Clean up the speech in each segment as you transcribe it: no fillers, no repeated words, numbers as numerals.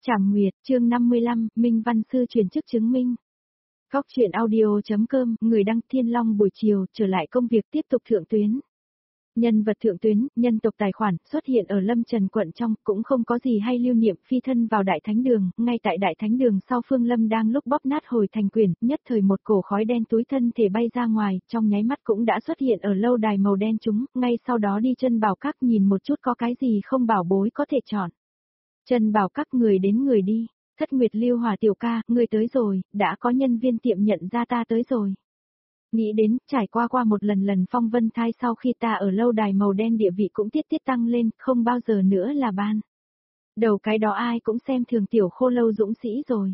Trảm Nguyệt, chương 55, Minh Văn Sư truyền chức chứng minh. Góc truyện audio.com, người đăng Thiên Long buổi chiều, trở lại công việc tiếp tục thượng tuyến. Nhân vật thượng tuyến, nhân tộc tài khoản, xuất hiện ở Lâm Trần quận trong, cũng không có gì hay lưu niệm phi thân vào Đại Thánh Đường, ngay tại Đại Thánh Đường sau Phương Lâm đang lúc bóp nát hồi thành quyển, nhất thời một cổ khói đen túi thân thể bay ra ngoài, trong nháy mắt cũng đã xuất hiện ở lâu đài màu đen chúng, ngay sau đó đi chân bảo các nhìn một chút có cái gì không bảo bối có thể chọn. Chân bảo các người đến người đi, Thất Nguyệt Lưu Hỏa tiểu ca, người tới rồi, đã có nhân viên tiệm nhận ra ta tới rồi. Nghĩ đến, trải qua một lần phong vân thai sau khi ta ở lâu đài màu đen địa vị cũng tiết tăng lên, không bao giờ nữa là ban. Đầu cái đó ai cũng xem thường tiểu khô lâu dũng sĩ rồi.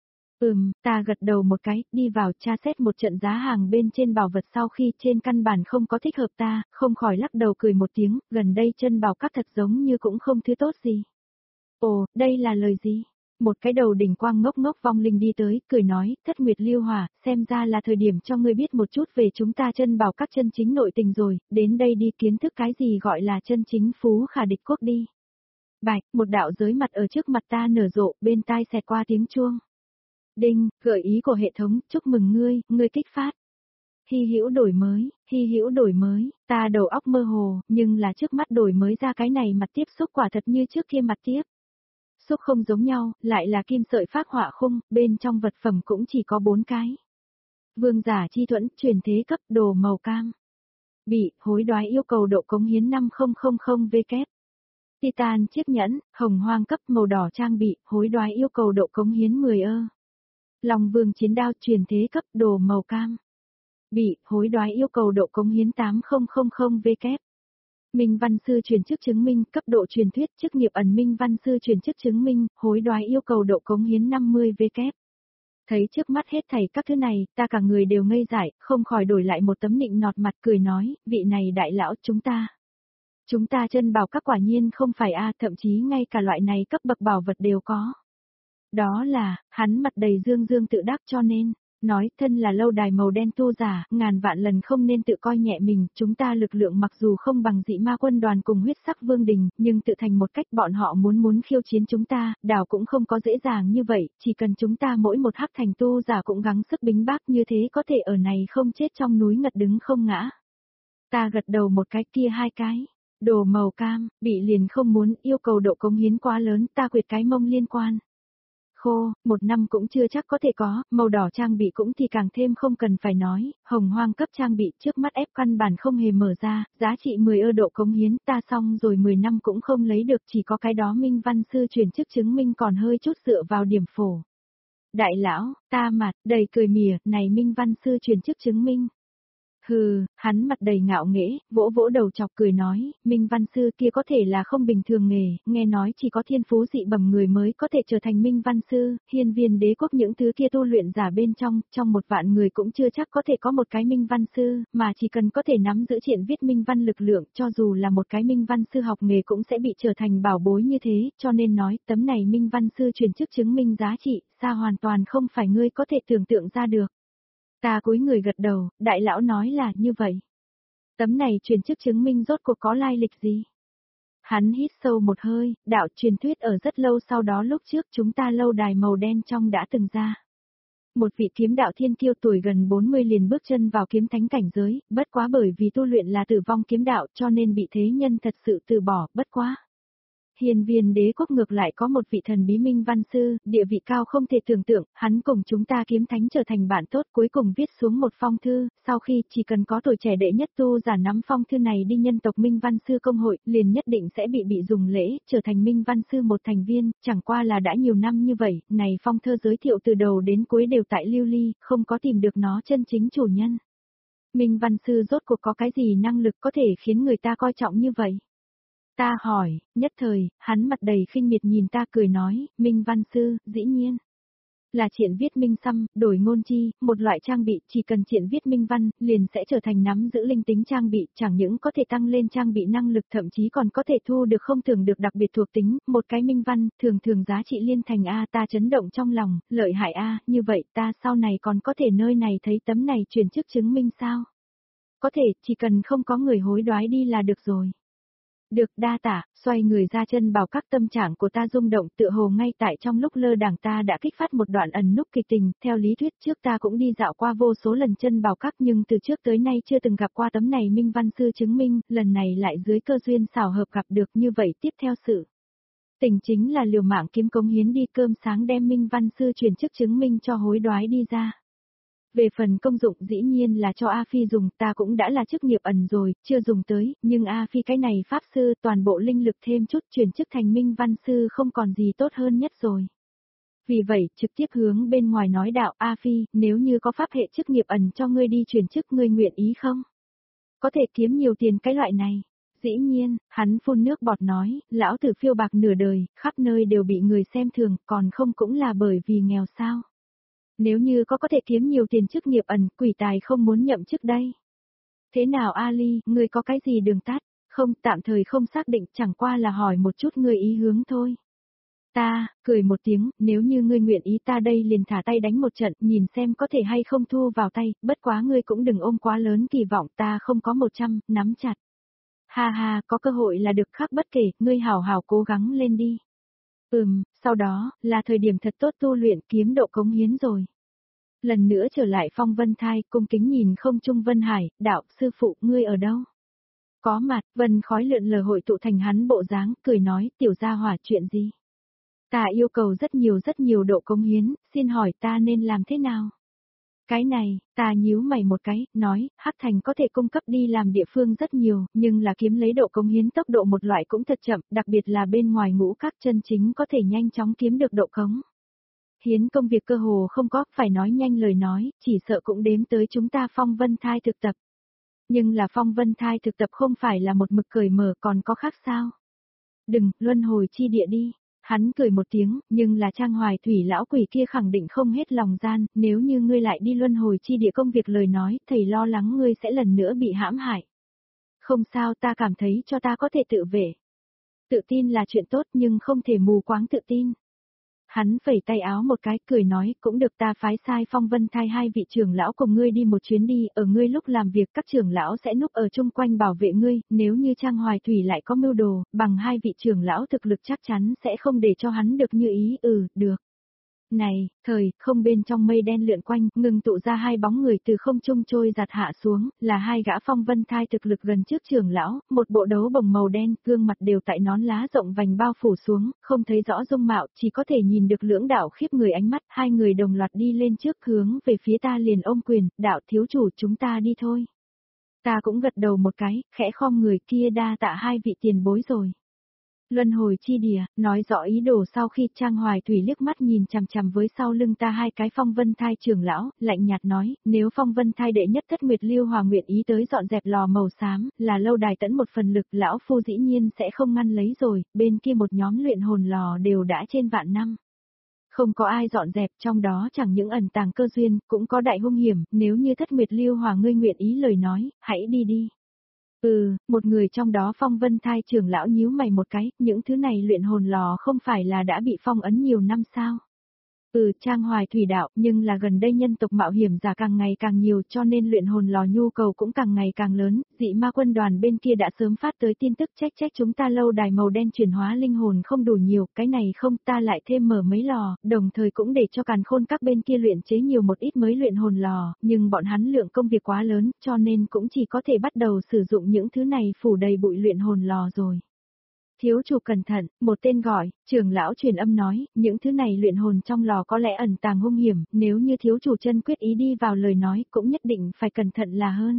Ta gật đầu một cái, đi vào tra xét một trận giá hàng bên trên bảo vật sau khi trên căn bản không có thích hợp ta, không khỏi lắc đầu cười một tiếng, gần đây chân bảo các thật giống như cũng không thứ tốt gì. Ồ, đây là lời gì? Một cái đầu đỉnh quang ngốc ngốc vong linh đi tới, cười nói, Thất Nguyệt Lưu Hỏa, xem ra là thời điểm cho ngươi biết một chút về chúng ta chân bảo các chân chính nội tình rồi, đến đây đi kiến thức cái gì gọi là chân chính phú khả địch quốc đi. Bạch, một đạo giới mặt ở trước mặt ta nở rộ, bên tai xẹt qua tiếng chuông. Đinh, gợi ý của hệ thống, chúc mừng ngươi kích phát. Hy hữu đổi mới, ta đầu óc mơ hồ, nhưng là trước mắt đổi mới ra cái này mặt tiếp xúc quả thật như trước kia mặt tiếp. Xúc không giống nhau, lại là kim sợi phác họa khung, bên trong vật phẩm cũng chỉ có 4 cái. Vương giả chi thuẫn, truyền thế cấp, đồ màu cam. Bị, hối đoái yêu cầu độ cống hiến 5000W. Titan chiếc nhẫn, hồng hoang cấp, màu đỏ trang bị, hối đoái yêu cầu độ cống hiến 10 ơ. Long vương chiến đao, truyền thế cấp, đồ màu cam. Bị, hối đoái yêu cầu độ cống hiến 8000W. Minh Văn Sư truyền chức chứng minh, cấp độ truyền thuyết, chức nghiệp ẩn Minh Văn Sư truyền chức chứng minh, hối đoái yêu cầu độ cống hiến 50W. Thấy trước mắt hết thảy các thứ này, ta cả người đều ngây dại, không khỏi đổi lại một tấm nịnh nọt mặt cười nói, vị này đại lão Chúng ta chân bảo các quả nhiên không phải thậm chí ngay cả loại này cấp bậc bảo vật đều có. Đó là, hắn mặt đầy dương tự đắc cho nên. Nói, thân là lâu đài màu đen tu giả, ngàn vạn lần không nên tự coi nhẹ mình, chúng ta lực lượng mặc dù không bằng dị ma quân đoàn cùng huyết sắc vương đình, nhưng tự thành một cách bọn họ muốn khiêu chiến chúng ta, đảo cũng không có dễ dàng như vậy, chỉ cần chúng ta mỗi một hắc thành tu giả cũng gắng sức bính bác như thế có thể ở này không chết trong núi ngật đứng không ngã. Ta gật đầu một cái kia hai cái, đồ màu cam, bị liền không muốn, yêu cầu độ cống hiến quá lớn, ta quyệt cái mông liên quan. Khô, 1 năm cũng chưa chắc có thể có, màu đỏ trang bị cũng thì càng thêm không cần phải nói, hồng hoang cấp trang bị trước mắt ép căn bản không hề mở ra, giá trị 10 ơ độ cống hiến ta xong rồi 10 năm cũng không lấy được, chỉ có cái đó Minh Văn Sư truyền chức chứng minh còn hơi chút dựa vào điểm phổ. Đại lão, ta mặt, đầy cười mỉa, này Minh Văn Sư truyền chức chứng minh. Hừ, hắn mặt đầy ngạo nghễ, vỗ đầu chọc cười nói, Minh Văn Sư kia có thể là không bình thường nghề, nghe nói chỉ có thiên phú dị bẩm người mới có thể trở thành Minh Văn Sư, hiên viên đế quốc những thứ kia tu luyện giả bên trong 1 vạn người cũng chưa chắc có thể có một cái Minh Văn Sư, mà chỉ cần có thể nắm giữ triện viết Minh Văn lực lượng, cho dù là một cái Minh Văn Sư học nghề cũng sẽ bị trở thành bảo bối như thế, cho nên nói, tấm này Minh Văn Sư truyền chức chứng minh giá trị, xa hoàn toàn không phải ngươi có thể tưởng tượng ra được. Ta cúi người gật đầu, đại lão nói là như vậy. Tấm này truyền chức chứng minh rốt cuộc có lai lịch gì? Hắn hít sâu một hơi, đạo truyền thuyết ở rất lâu sau đó lúc trước chúng ta lâu đài màu đen trong đã từng ra. Một vị kiếm đạo thiên kiêu tuổi gần 40 liền bước chân vào kiếm thánh cảnh giới, bất quá bởi vì tu luyện là tử vong kiếm đạo cho nên bị thế nhân thật sự từ bỏ, bất quá. Hiên viên đế quốc ngược lại có một vị thần bí Minh Văn Sư, địa vị cao không thể tưởng tượng, hắn cùng chúng ta kiếm thánh trở thành bạn tốt cuối cùng viết xuống một phong thư, sau khi chỉ cần có tuổi trẻ đệ nhất tu giả nắm phong thư này đi nhân tộc Minh Văn Sư công hội, liền nhất định sẽ bị dùng lễ, trở thành Minh Văn Sư một thành viên, chẳng qua là đã nhiều năm như vậy, này phong thơ giới thiệu từ đầu đến cuối đều tại lưu ly, không có tìm được nó chân chính chủ nhân. Minh Văn Sư rốt cuộc có cái gì năng lực có thể khiến người ta coi trọng như vậy? Ta hỏi, nhất thời, hắn mặt đầy khinh miệt nhìn ta cười nói, Minh Văn Sư, dĩ nhiên. Là triện viết minh xăm, đổi ngôn chi, một loại trang bị, chỉ cần triện viết minh văn, liền sẽ trở thành nắm giữ linh tính trang bị, chẳng những có thể tăng lên trang bị năng lực thậm chí còn có thể thu được không thường được đặc biệt thuộc tính, một cái minh văn, thường giá trị liên thành ta chấn động trong lòng, lợi hại như vậy ta sau này còn có thể nơi này thấy tấm này truyền chức chứng minh sao? Có thể, chỉ cần không có người hối đoái đi là được rồi. Được đa tả, xoay người ra chân bảo các tâm trạng của ta rung động tựa hồ ngay tại trong lúc lơ đảng ta đã kích phát một đoạn ẩn núp kịch tình, theo lý thuyết trước ta cũng đi dạo qua vô số lần chân bảo các nhưng từ trước tới nay chưa từng gặp qua tấm này minh văn sư chứng minh, lần này lại dưới cơ duyên xảo hợp gặp được như vậy tiếp theo sự. Tình chính là liều mạng kiếm cống hiến đi cơm sáng đem minh văn sư truyền chức chứng minh cho hối đoái đi ra. Về phần công dụng dĩ nhiên là cho A Phi dùng, ta cũng đã là chức nghiệp ẩn rồi, chưa dùng tới, nhưng A Phi cái này pháp sư toàn bộ linh lực thêm chút truyền chức thành minh văn sư không còn gì tốt hơn nhất rồi. Vì vậy, trực tiếp hướng bên ngoài nói đạo A Phi, nếu như có pháp hệ chức nghiệp ẩn cho ngươi đi truyền chức ngươi nguyện ý không? Có thể kiếm nhiều tiền cái loại này. Dĩ nhiên, hắn phun nước bọt nói, lão tử phiêu bạc nửa đời, khắp nơi đều bị người xem thường, còn không cũng là bởi vì nghèo sao. Nếu như có thể kiếm nhiều tiền chức nghiệp ẩn, quỷ tài không muốn nhậm chức đây. Thế nào Ali, ngươi có cái gì đường tắt? Không, tạm thời không xác định, chẳng qua là hỏi một chút ngươi ý hướng thôi. Ta, cười một tiếng, nếu như ngươi nguyện ý ta đây liền thả tay đánh một trận, nhìn xem có thể hay không thu vào tay, bất quá ngươi cũng đừng ôm quá lớn kỳ vọng, ta không có 100, nắm chặt. Ha ha, có cơ hội là được khác bất kể, ngươi hảo hảo cố gắng lên đi. Sau đó, là thời điểm thật tốt tu luyện kiếm độ cống hiến rồi. Lần nữa trở lại Phong Vân Thai, cung kính nhìn không trung Vân Hải, đạo, sư phụ, ngươi ở đâu? Có mặt, vân khói lượn lờ hội tụ thành hắn bộ dáng, cười nói, tiểu gia hỏa chuyện gì? Ta yêu cầu rất nhiều độ cống hiến, xin hỏi ta nên làm thế nào? Cái này, ta nhíu mày một cái, nói, Hắc Thành có thể cung cấp đi làm địa phương rất nhiều, nhưng là kiếm lấy độ cống hiến tốc độ một loại cũng thật chậm, đặc biệt là bên ngoài ngũ các chân chính có thể nhanh chóng kiếm được độ cống. Hiến công việc cơ hồ không có, phải nói nhanh lời nói, chỉ sợ cũng đếm tới chúng ta Phong Vân Thai thực tập. Nhưng là Phong Vân Thai thực tập không phải là một mực cởi mở còn có khác sao? Đừng, luân hồi chi địa đi. Hắn cười một tiếng, nhưng là Trang Hoài Thủy lão quỷ kia khẳng định không hết lòng gian, nếu như ngươi lại đi luân hồi chi địa công việc lời nói, thầy lo lắng ngươi sẽ lần nữa bị hãm hại. Không sao, ta cảm thấy cho ta có thể tự vệ. Tự tin là chuyện tốt nhưng không thể mù quáng tự tin. Hắn phẩy tay áo một cái, cười nói, cũng được ta phái sai Phong Vân Thai 2 vị trưởng lão cùng ngươi đi một chuyến đi, ở ngươi lúc làm việc các trưởng lão sẽ núp ở chung quanh bảo vệ ngươi, nếu như Trang Hoài Thủy lại có mưu đồ, bằng 2 vị trưởng lão thực lực chắc chắn sẽ không để cho hắn được như ý, được. Này, không bên trong mây đen lượn quanh, ngừng tụ ra 2 bóng người từ không trung trôi giạt hạ xuống, là 2 gã Phong Vân Thai thực lực gần trước trưởng lão, một bộ đấu bồng màu đen, gương mặt đều tại nón lá rộng vành bao phủ xuống, không thấy rõ dung mạo, chỉ có thể nhìn được lưỡng đạo khiếp người ánh mắt, 2 người đồng loạt đi lên trước hướng về phía ta liền ôm quyền, đạo thiếu chủ chúng ta đi thôi. Ta cũng gật đầu một cái, khẽ khom người kia đa tạ 2 vị tiền bối rồi. Luân hồi chi địa, nói rõ ý đồ sau khi Trang Hoài Thủy liếc mắt nhìn chằm chằm với sau lưng ta 2 cái Phong Vân Thai trưởng lão, lạnh nhạt nói, nếu Phong Vân Thai đệ nhất thất Nguyệt Lưu Hòa nguyện ý tới dọn dẹp lò màu xám, là lâu đài tẫn một phần lực, lão phu dĩ nhiên sẽ không ngăn lấy rồi, bên kia một nhóm luyện hồn lò đều đã trên vạn năm. Không có ai dọn dẹp, trong đó chẳng những ẩn tàng cơ duyên, cũng có đại hung hiểm, nếu như thất Nguyệt Lưu Hòa ngươi nguyện ý lời nói, hãy đi đi. Một người trong đó Phong Vân Thai trưởng lão nhíu mày một cái, những thứ này luyện hồn lò không phải là đã bị phong ấn nhiều năm sao? Trang Hoài Thủy đạo, nhưng là gần đây nhân tộc mạo hiểm giả càng ngày càng nhiều cho nên luyện hồn lò nhu cầu cũng càng ngày càng lớn, dị ma quân đoàn bên kia đã sớm phát tới tin tức trách chúng ta lâu đài màu đen chuyển hóa linh hồn không đủ nhiều, cái này không ta lại thêm mở mấy lò, đồng thời cũng để cho càn khôn các bên kia luyện chế nhiều một ít mới luyện hồn lò, nhưng bọn hắn lượng công việc quá lớn cho nên cũng chỉ có thể bắt đầu sử dụng những thứ này phủ đầy bụi luyện hồn lò rồi. Thiếu chủ cẩn thận, một tên gọi, trưởng lão truyền âm nói, những thứ này luyện hồn trong lò có lẽ ẩn tàng hung hiểm, nếu như thiếu chủ chân quyết ý đi vào lời nói cũng nhất định phải cẩn thận là hơn.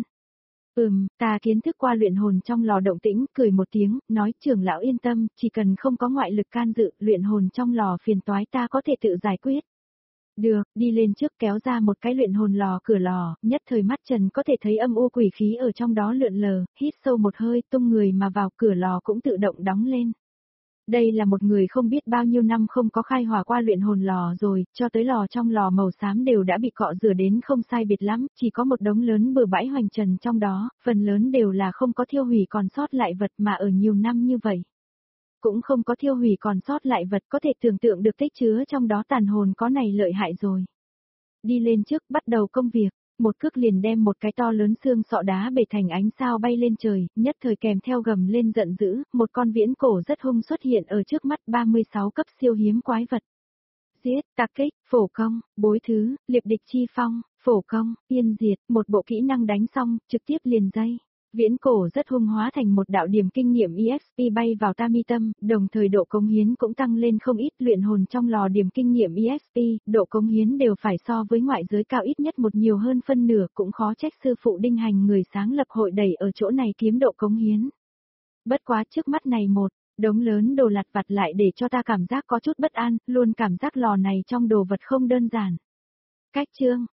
Ta kiến thức qua luyện hồn trong lò động tĩnh, cười một tiếng, nói trưởng lão yên tâm, chỉ cần không có ngoại lực can dự, luyện hồn trong lò phiền toái ta có thể tự giải quyết. Được, đi lên trước kéo ra một cái luyện hồn lò cửa lò, nhất thời mắt Trần có thể thấy âm u quỷ khí ở trong đó lượn lờ, hít sâu một hơi tung người mà vào cửa lò cũng tự động đóng lên. Đây là một người không biết bao nhiêu năm không có khai hỏa qua luyện hồn lò rồi, cho tới lò trong lò màu xám đều đã bị cọ rửa đến không sai biệt lắm, chỉ có một đống lớn bừa bãi hoành trần trong đó, phần lớn đều là không có thiêu hủy còn sót lại vật mà ở nhiều năm như vậy. Cũng không có thiêu hủy còn sót lại vật có thể tưởng tượng được tích chứa trong đó tàn hồn có này lợi hại rồi. Đi lên trước bắt đầu công việc, một cước liền đem một cái to lớn xương sọ đá bể thành ánh sao bay lên trời, nhất thời kèm theo gầm lên giận dữ, một con viễn cổ rất hung xuất hiện ở trước mắt 36 cấp siêu hiếm quái vật. Giết, tạc kích, phổ công, bối thứ, liệp địch chi phong, phổ công, yên diệt, một bộ kỹ năng đánh xong, trực tiếp liền dây. Viễn cổ rất hung hóa thành một đạo điểm kinh nghiệm EXP bay vào ta mi tâm, đồng thời độ cống hiến cũng tăng lên không ít, luyện hồn trong lò điểm kinh nghiệm EXP, độ cống hiến đều phải so với ngoại giới cao ít nhất một nhiều hơn phân nửa, cũng khó trách sư phụ Đinh Hành người sáng lập hội đẩy ở chỗ này kiếm độ cống hiến. Bất quá trước mắt này một đống lớn đồ lặt vặt lại để cho ta cảm giác có chút bất an, luôn cảm giác lò này trong đồ vật không đơn giản. Cách chương